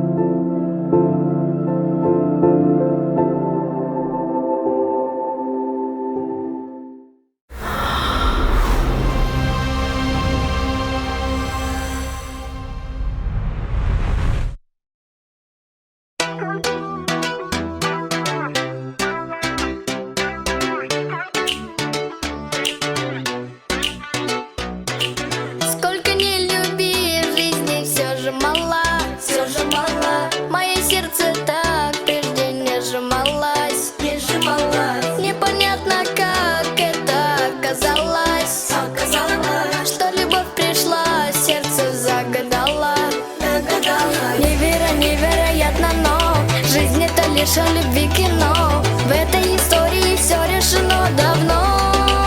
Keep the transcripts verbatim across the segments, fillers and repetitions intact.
Лишь о любви кино. В этой истории все решено давно.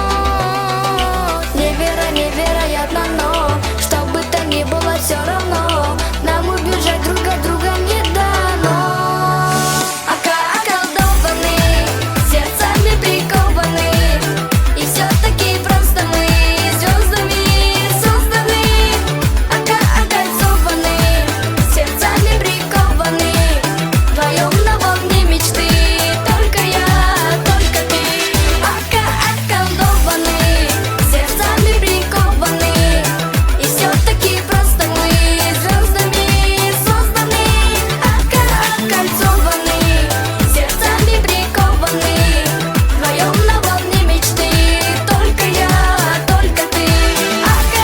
Неверо, невероятно, но что бы то ни было, все равно нам убежать друг от друга не дано. Ока околдованы, сердцами прикованы, и все-таки просто мы звездами созданы. Ока окольцованы, сердцами прикованы, вдвоем на волне мечты. Только я, только ты. Ока околдованы, сердцами прикованы, и все-таки просто мы звездами созданы. Ока окольцованы, сердцами прикованы, вдвоем на волне мечты. Только я, только ты. Ока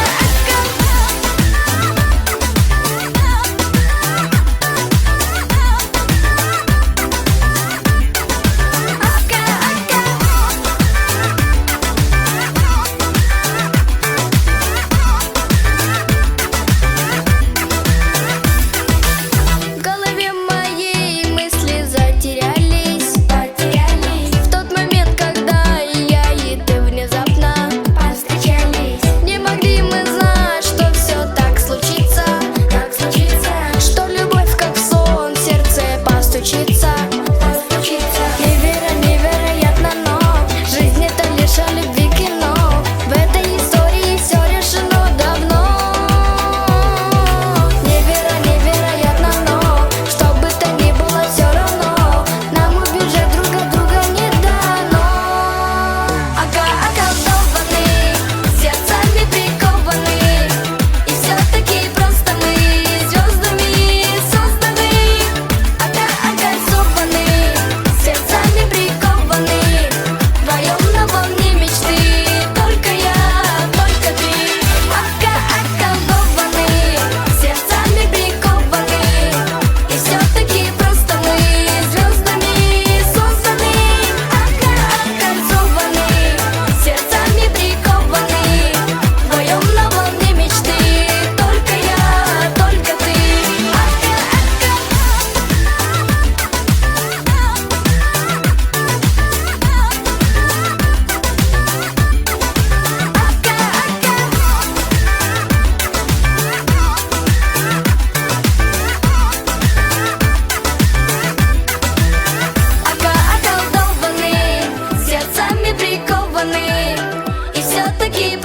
В голове моей мысли затерялись, потерялись в тот момент, когда я и ты внезапно повстречались. Не могли мы знать, что все так случится, так случится, что любовь как сон в сердце постучится, постучится. Неверо, невероятно, но жизнь это лишь о любви кино. В этой истории все решено давно. Неверо, невероятно, но что бы то ни было, все равно нам убежать друг от друга не дано. Ока околдованы, сердцами прикованы, и все-таки просто мы звездами созданы. Ока окольцованы, сердцами прикованы, вдвоем на волне мечты. Только я, только ты. Ока околдованы, сердцами прикованы, и все-таки просто мы звездами созданы. Ока окольцованы, сердцами прикованы, вдвоем на волне мечты. Только я, только ты. Ока, Ока околдованы, сердцами прикованы, и все-таки